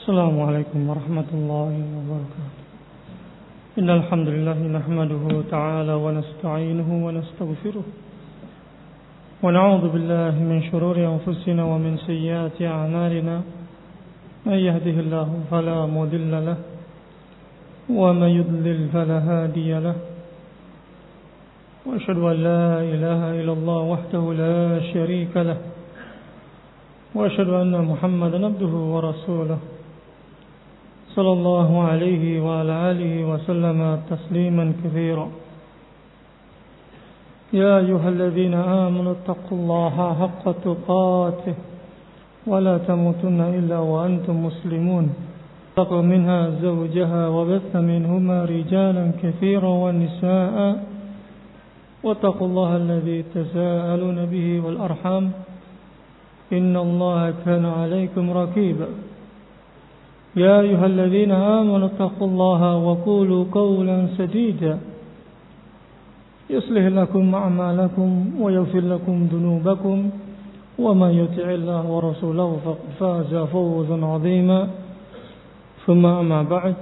السلام عليكم ورحمة الله وبركاته. إن الحمد لله نحمده تعالى ونستعينه ونستغفره ونعوذ بالله من شرور أنفسنا ومن سيئات أعمالنا. من يهده الله فلا مضل له ومن يضلل فلا هادي له. وأشهد أن لا إله إلا الله وحده لا شريك له وأشهد أن محمدا عبده ورسوله صلى الله عليه وعلى آله وسلم تسليما كثيرا. يا أيها الذين آمنوا اتقوا الله حق تقاته ولا تموتن إلا وأنتم مسلمون. خلق منها زوجها وبث منهما رجالا كثيرا ونساء واتقوا الله الذي تساءلون به والأرحام إن الله كان عليكم رقيبا. يا أيها الذين آمنوا اتقوا الله وقولوا قولا سديدا يصلح لكم أعمالكم ويغفر لكم ذنوبكم ومن يطع الله ورسوله فقد فاز فوزا عظيما. ثم أما بعد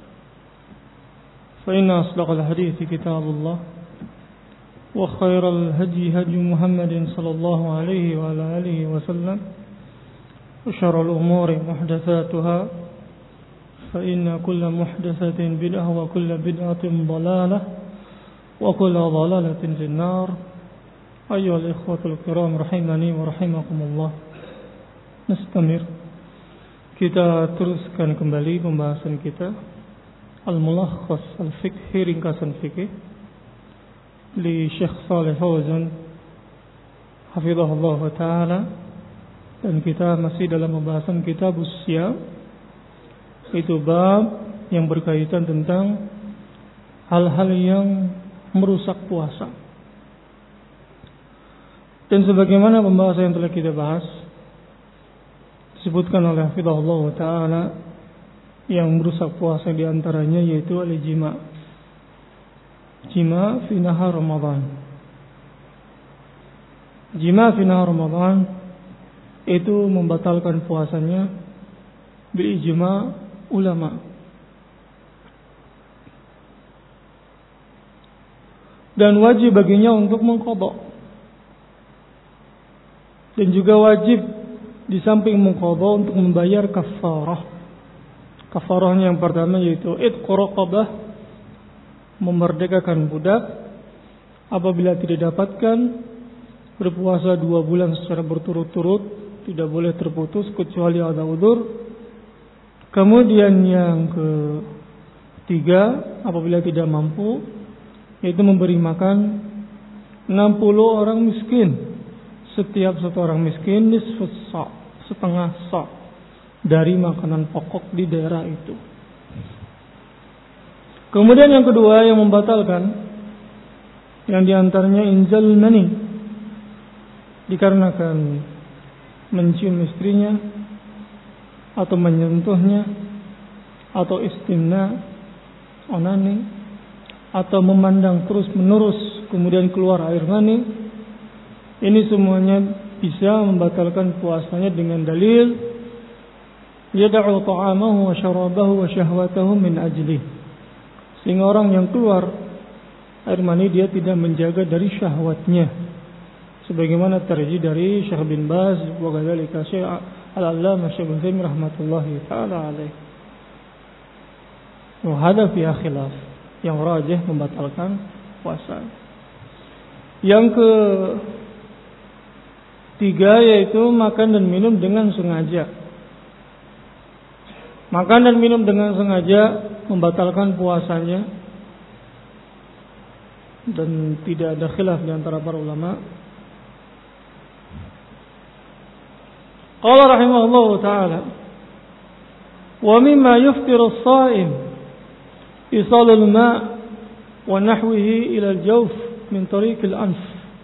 فإن أصدق الحديث كتاب الله وخير الهدي هدي محمد صلى الله عليه وعلى آله وسلم وشر الأمور محدثاتها فإن كل محدثة بدعة وكل بدعة ضلالة وكل ضلالة في النار. أيها الإخوة الكرام رحمني ورحمكم الله. Nastamir. Kita teruskan kembali pembahasan kita Al-Mulakhas Al-Fiqhi, ringkasan fikih li Syekh Shalih Fauzan hafizahullah ta'ala. Dan kita masih dalam pembahasan kitab Siyam, itu bab yang berkaitan tentang hal-hal yang merusak puasa. Dan sebagaimana pembahasan yang telah kita bahas, disebutkan oleh hafizahullah ta'ala yang merusak puasa diantaranya yaitu al-jima' fi nahar Ramadan. Jima' fi nahar Ramadan itu membatalkan puasanya bil ijma' ulama. Dan wajib baginya untuk mengqadha. Dan juga wajib di samping mengqadha untuk membayar kafarah. Kafarahnya yang pertama yaitu idq raqabah, memerdekakan budak. Apabila tidak dapatkan, berpuasa 2 bulan secara berturut-turut, tidak boleh terputus kecuali ada udzur. Kemudian yang ketiga, apabila tidak mampu, yaitu memberi makan 60 orang miskin. Setiap satu orang miskin nisfus sa', setengah sa' dari makanan pokok di daerah itu. Kemudian yang kedua yang membatalkan, yang diantaranya inzal mani, dikarenakan mencium istrinya atau menyentuhnya atau istimna, onani, atau memandang terus menerus kemudian keluar air mani. Ini semuanya bisa membatalkan puasanya dengan dalil yad'u ta'amahu wa syarabahu wa syahwatahu min ajli. Sehingga orang yang keluar air mani dia tidak menjaga dari syahwatnya, sebagaimana terjadi dari Syekh bin Baz wa kadzalika Syekh Al-Allamah Syekh bin Taimiyah rahmatullahi taala alaih. Wa hadha fi khilaf, yang rajih membatalkan puasa. Yang ketiga yaitu makan dan minum dengan sengaja. Makan dan minum dengan sengaja membatalkan puasanya, dan tidak ada khilaf di antara para ulama. Qala rahimahullah ta'ala, wa mimma yuftiru as-sha'im isalul ma' wa nahwihi ila al-jawf min tariq al-anf.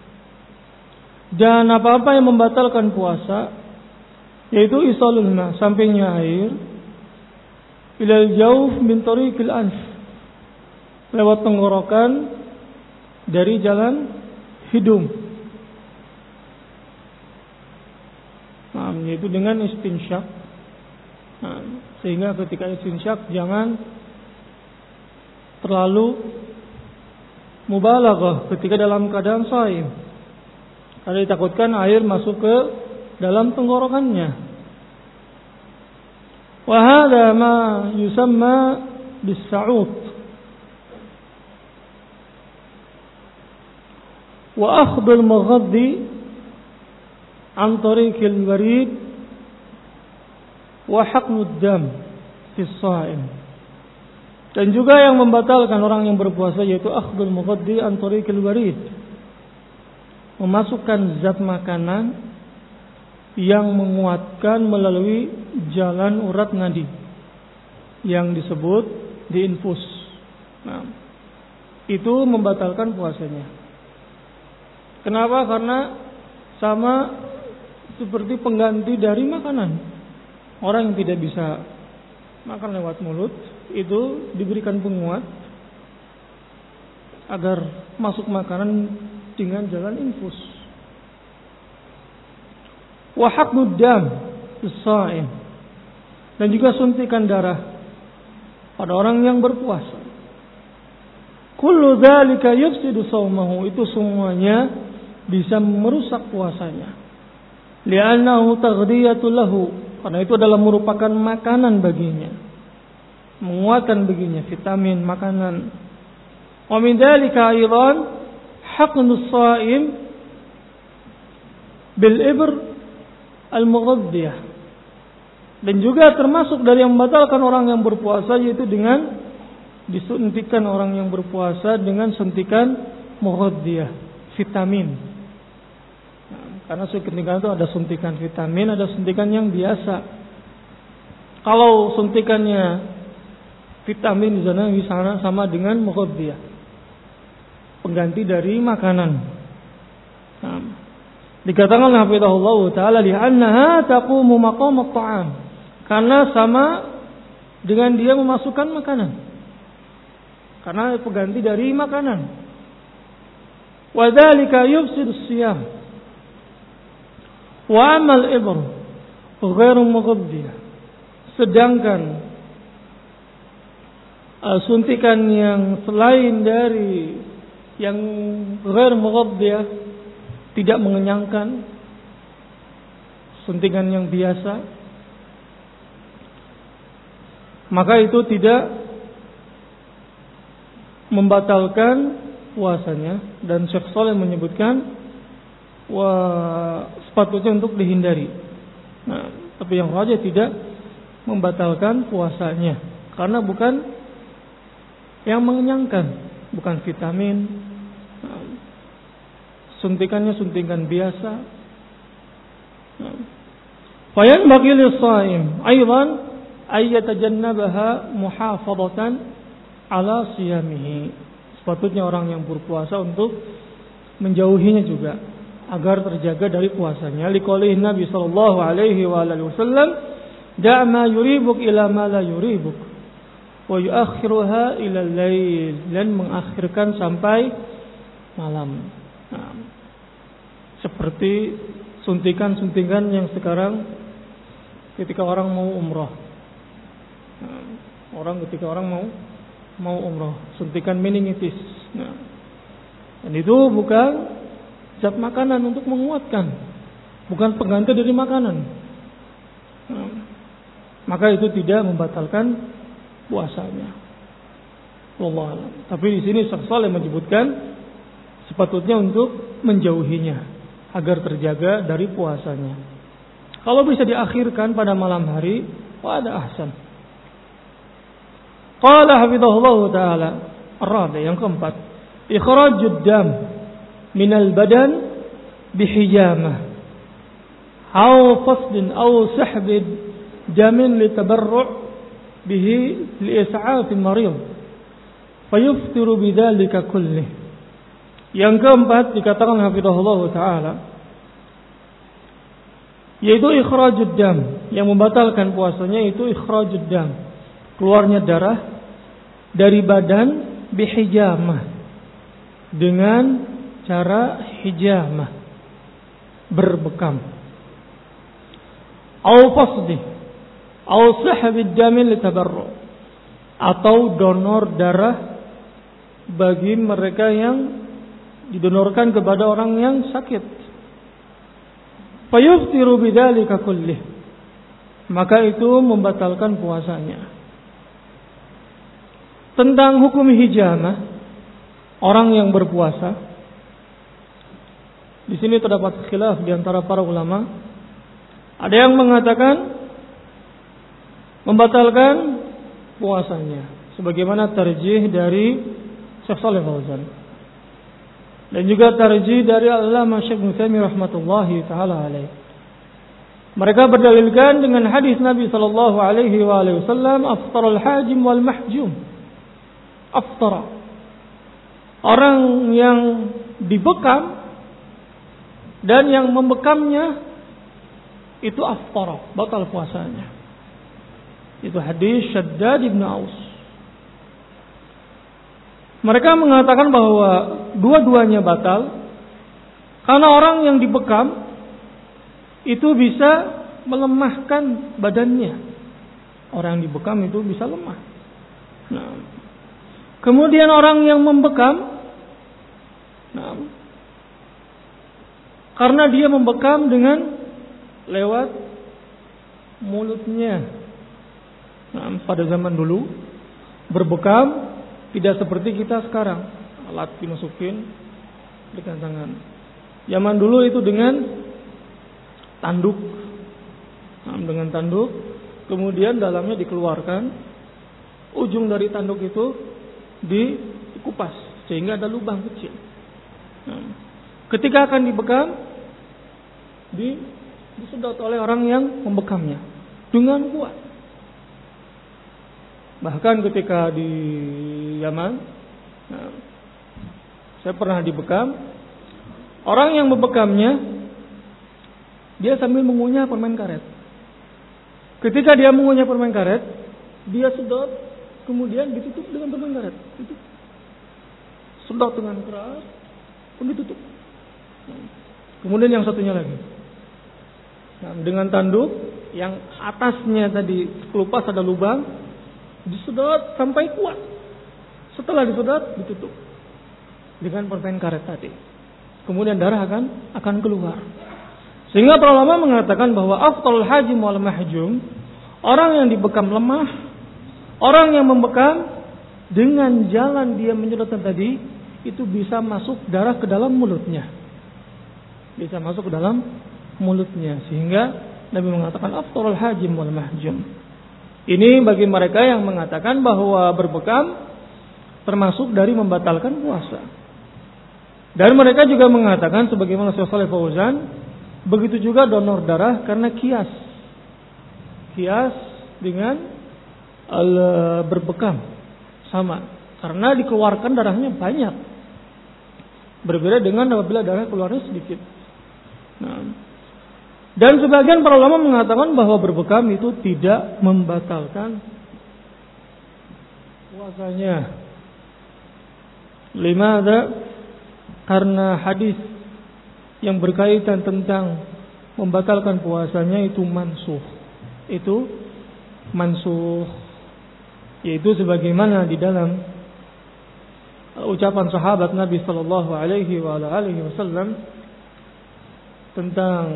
Dan apa-apa yang membatalkan puasa yaitu isalul ma', sampainya air, ila al-jawf min tariq al-anf, lewat tenggorokan dari jalan hidung. Yaitu dengan istinsyak Nah, sehingga ketika istinsyak jangan terlalu mubalaghah ketika dalam keadaan shaim. Karena ditakutkan air masuk ke dalam tenggorokannya. Wa hadha ma yusamma bis-sa'ud. Wa akhdhul maghaddi an tariqil warid wa haqnud dam fi shaim. Dan juga yang membatalkan orang yang berpuasa yaitu akhdhul maghaddi an tariqil warid, memasukkan zat makanan yang menguatkan melalui jalan urat nadi yang disebut diinfus. Nah, itu membatalkan puasanya. Kenapa? Karena sama seperti pengganti dari makanan. Orang yang tidak bisa makan lewat mulut itu diberikan penguat agar masuk makanan dengan jalan infus. Wa haqnud dam bis-shaim, dan juga suntikan darah pada orang yang berpuasa. Kullu dzalika yufsidu shaumahu, itu semuanya bisa merusak puasanya. Li'annahu taghdiyatun lahu, karena itu adalah merupakan makanan baginya, menguatkan baginya, vitamin makanan. Wa min dzalika aidan haqnus shaim bil ibr al-mughaddiyah, dan juga termasuk dari yang membatalkan orang yang berpuasa yaitu dengan disuntikan orang yang berpuasa dengan suntikan mughaddiyah, vitamin. Nah, karena suntikan itu ada suntikan vitamin, ada suntikan yang biasa. Kalau suntikannya vitamin di sana misalnya sama dengan mughaddiyah, pengganti dari makanan. Nah, dikatakan hafizahullah taala li'annaha taqumu maqam at-ta'am, karena sama dengan dia memasukkan makanan, karena pengganti dari makanan. Wa dzalika yufsidu as-siyam wa amal ibr ghairu mughaddiyah, sedangkan suntikan yang selain dari yang ghairu mughaddiyah, tidak mengenyangkan, suntikan yang biasa, maka itu tidak membatalkan puasanya. Dan Syekh Shalih menyebutkan sepatutnya untuk dihindari. Nah, tapi yang rajih tidak membatalkan puasanya, karena bukan yang mengenyangkan, bukan vitamin. Suntikannya suntikan biasa. Fayan bagi lis-shaim aidan ay yatajannabaha muhafadatan ala siyamihi. Sepatutnya orang yang berpuasa untuk menjauhinya juga agar terjaga dari puasanya. Liqaulihi Nabi sallallahu alaihi wa alihi wasallam, "Da' ma yuribuk ila ma la yuribuk wa yu'akhiruha ila al-lail," dan mengakhirkan sampai malam. Nah, seperti suntikan-suntikan yang sekarang ketika orang mau umrah. Nah, ketika orang mau umrah, suntikan meningitis. Nah, dan itu bukan zat makanan untuk menguatkan, bukan pengganti dari makanan. Nah, maka itu tidak membatalkan puasanya. Wallahu a'lam. Tapi di sini Syekh Shalih menyebutkan sepatutnya untuk menjauhinya agar terjaga dari puasanya. Kalau bisa diakhirkan pada malam hari, ada ahsan. Qala hafizahullah taala, ar-rabi' yang keempat, ikhrajud dam minal badan bihijamah aw fasdin aw sahbid damin litabarru' bihi li'is'af al-marid fayuftiru bidzalika kullih. Yang keempat dikatakan hafizahullah taala yaitu ikhrajud dam, yang membatalkan puasanya itu ikhrajud dam, keluarnya darah dari badan bihijamah, dengan cara hijamah, berbekam, au fasdi, Au sahbid dami litabarru, atau donor darah bagi mereka yang didonorkan kepada orang yang sakit. Fayuftiru bidzalika kullih, maka itu membatalkan puasanya. Tentang hukum hijamah orang yang berpuasa, di sini terdapat khilaf di antara para ulama. Ada yang mengatakan membatalkan puasanya, sebagaimana tarjih dari Syekh Shalih Fauzan dan juga tarjih dari Al-Allamah Syekh Utsaimin rahmatullahi taala alaih. Mereka berdalilkan dengan hadis Nabi sallallahu alaihi wasallam, aftarul hajim wal mahjum. Aftara, orang yang dibekam dan yang membekamnya itu aftara, batal puasanya. Itu hadis Syaddad ibn Aus. Mereka mengatakan bahwa dua-duanya batal karena orang yang dibekam itu bisa melemahkan badannya. Orang yang dibekam itu bisa lemah. Nah, kemudian orang yang membekam, karena dia membekam dengan lewat mulutnya. Pada zaman dulu berbekam tidak seperti kita sekarang, alat dimasukin dengan tangan. Zaman dulu itu dengan tanduk, dengan tanduk, kemudian dalamnya dikeluarkan, ujung dari tanduk itu dikupas sehingga ada lubang kecil. Ketika akan dibekam, disedot oleh orang yang membekamnya dengan kuat. Bahkan ketika di Yaman, saya pernah dibekam. Orang yang membekamnya, dia sambil mengunyah permen karet. Ketika dia mengunyah permen karet, dia sedot, kemudian ditutup dengan permen karet. Sedot dengan keras, pun ditutup. Kemudian yang satunya lagi, dengan tanduk yang atasnya tadi kelupas ada lubang, disedot sampai kuat. Setelah disedot, ditutup dengan permen karet tadi. Kemudian darah akan keluar. Sehingga para ulama mengatakan bahwa afdalul hajim wal mahjum, orang yang dibekam lemah, orang yang membekam dengan jalan dia menyedotkan tadi, itu bisa masuk darah ke dalam mulutnya. Bisa masuk ke dalam mulutnya. Sehingga Nabi mengatakan afdalul hajim wal mahjum. Ini bagi mereka yang mengatakan bahwa berbekam termasuk dari membatalkan puasa. Dan mereka juga mengatakan sebagaimana Syekh Shalih Fauzan, begitu juga donor darah karena kias dengan berbekam sama, karena dikeluarkan darahnya banyak. Berbeda dengan apabila darah keluarnya sedikit. Dan sebagian para ulama mengatakan bahwa berbekam itu tidak membatalkan puasanya. Limada? Karena hadis yang berkaitan tentang membatalkan puasanya itu mansuh. Itu mansuh, yaitu sebagaimana di dalam ucapan sahabat Nabi sallallahu alaihi wasallam tentang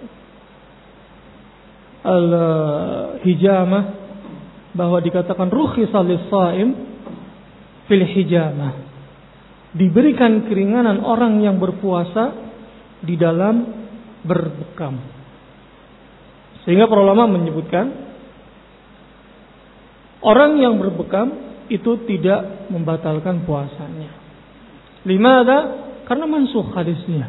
al-hijamah, bahwa dikatakan rukhisa lis-shaim fil hijamah, diberikan keringanan orang yang berpuasa di dalam berbekam. Sehingga para ulama menyebutkan orang yang berbekam itu tidak membatalkan puasanya. Limada? Karena mansuh hadisnya.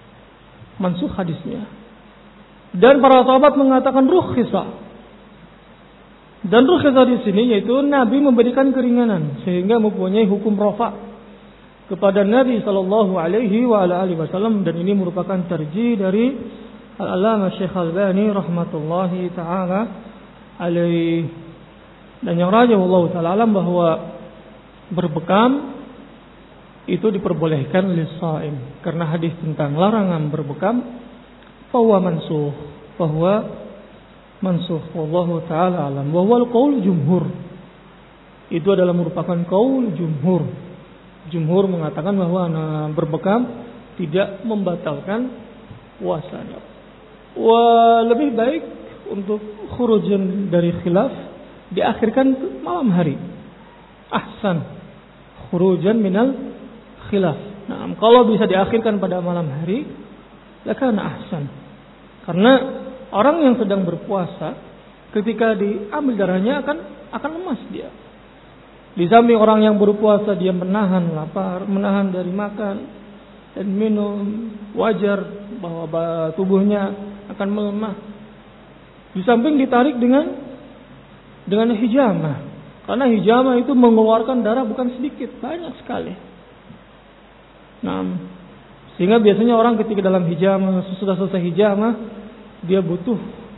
Dan para sahabat mengatakan rukhisa. Dan rukhisa di sini yaitu Nabi memberikan keringanan sehingga mempunyai hukum rafa kepada Nabi sallallahu alaihi wasallam, dan ini merupakan tarjih dari Al-Allamah Syekh Al-Albani rahmatullahi taala alaihi. Dan yang rajih Allah taala alam bahwa berbekam itu diperbolehkan lis-shaim karena hadis tentang larangan berbekam bahwa mansuh, bahwa mansukh. Wallahu taala alam. Wa huwal qaul jumhur. Itu adalah merupakan qaul jumhur. Jumhur mengatakan bahwa berbekam tidak membatalkan puasanya. Lebih baik untuk khurujan dari khilaf diakhirkan malam hari. Ahsan khurujan minal khilaf. Nah, kalau bisa diakhirkan pada malam hari, lakana ahsan. Karena orang yang sedang berpuasa ketika diambil darahnya akan lemas dia. Di samping orang yang berpuasa dia menahan lapar, menahan dari makan dan minum, wajar bahwa tubuhnya akan melemah. Di samping ditarik dengan hijamah. Karena hijamah itu mengeluarkan darah bukan sedikit, banyak sekali. Nah, sehingga biasanya orang ketika dalam hijamah, sesudah selesai hijamah, dia butuh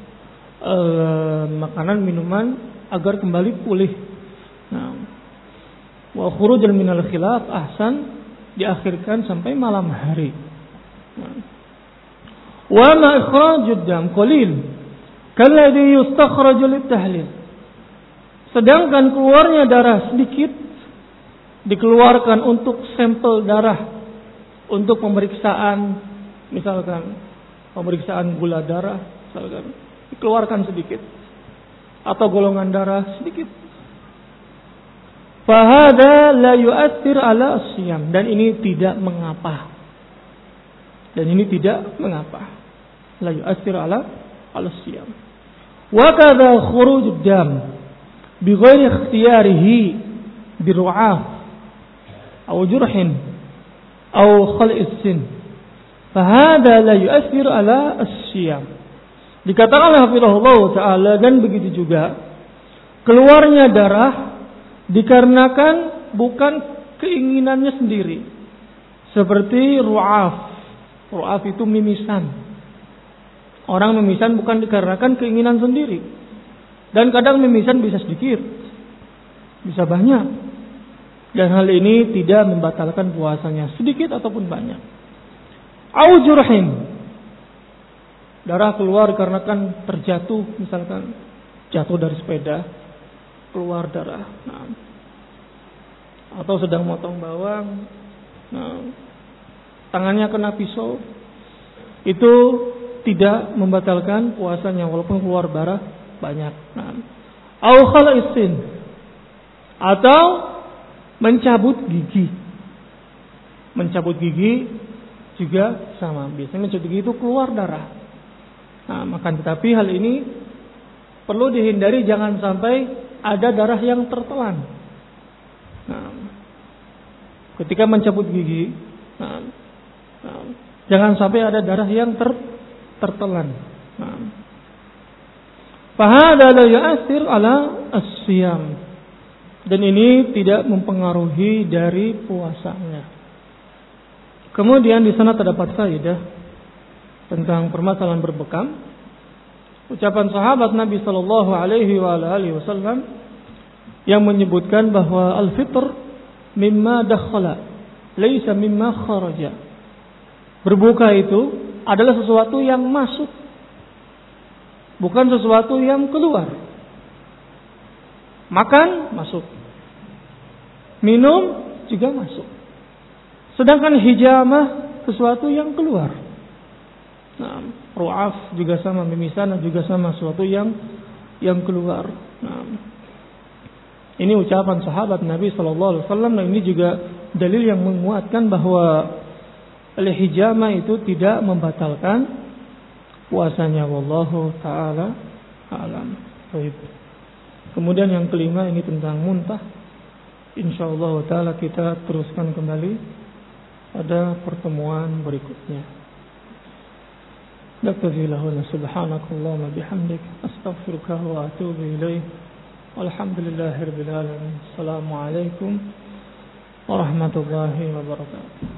makanan, minuman agar kembali pulih. Nah, wa khurujan minal khilaf ahsan diakhirkan sampai malam hari. Wa ma ikhrajud dam qalil kalladhi yustakhraju lit-tahlil. Sedangkan keluarnya darah sedikit dikeluarkan untuk sampel darah untuk pemeriksaan, misalkan pemeriksaan gula darah, misalkan dikeluarkan sedikit atau golongan darah sedikit. Fahada la yu'athir ala as-siyam, dan ini tidak mengapa. La yu'athir ala as-siyam. Wa kadza khuruj dam bi ghairi ikhtiyarihi bi ru'af aw jurhin aw khal'is sin. Fahada la yu'athir ala as-siyam. Dikatakan hafizahullah taala, dan begitu juga keluarnya darah dikarenakan bukan keinginannya sendiri. Seperti ru'af. Ru'af itu mimisan. Orang mimisan bukan dikarenakan keinginan sendiri. Dan kadang mimisan bisa sedikit, bisa banyak. Dan hal ini tidak membatalkan puasanya, sedikit ataupun banyak. Au jurhin. Darah keluar karena kan terjatuh, misalkan jatuh dari sepeda, keluar darah. Nah, atau sedang motong bawang, nah, tangannya kena pisau, itu tidak membatalkan puasanya walaupun keluar darah banyak. Nah, au khalaisin, atau mencabut gigi. Mencabut gigi juga sama. Biasanya mencabut gigi itu keluar darah. Nah, maka tetapi hal ini perlu dihindari, jangan sampai ada darah yang tertelan. Nah, ketika mencabut gigi, jangan sampai ada darah yang tertelan. Fahada la ya'athir ala as-siyam, dan ini tidak mempengaruhi dari puasanya. Kemudian di sana terdapat faedah tentang permasalahan berbekam. Ucapan sahabat Nabi sallallahu alaihi wasallam yang menyebutkan bahwa al-fitr mimma dakhala laisa mimma kharaja. Berbuka itu adalah sesuatu yang masuk, bukan sesuatu yang keluar. Makan masuk, minum juga masuk. Sedangkan hijamah sesuatu yang keluar. Nah, ru'af juga sama, mimisan juga sama, sesuatu yang keluar. Nah, ini ucapan sahabat Nabi sallallahu alaihi wasallam, dan ini juga dalil yang menguatkan bahwa al-hijamah itu tidak membatalkan puasanya. Wallahu taala alam. Baik. Kemudian yang kelima ini tentang muntah. Insyaallah taala kita teruskan kembali pada pertemuan berikutnya. نكتفي لهنا سبحانك اللهم بحمدك أستغفرك وأتوب إليه والحمد لله رب العالمين. السلام عليكم ورحمة الله وبركاته.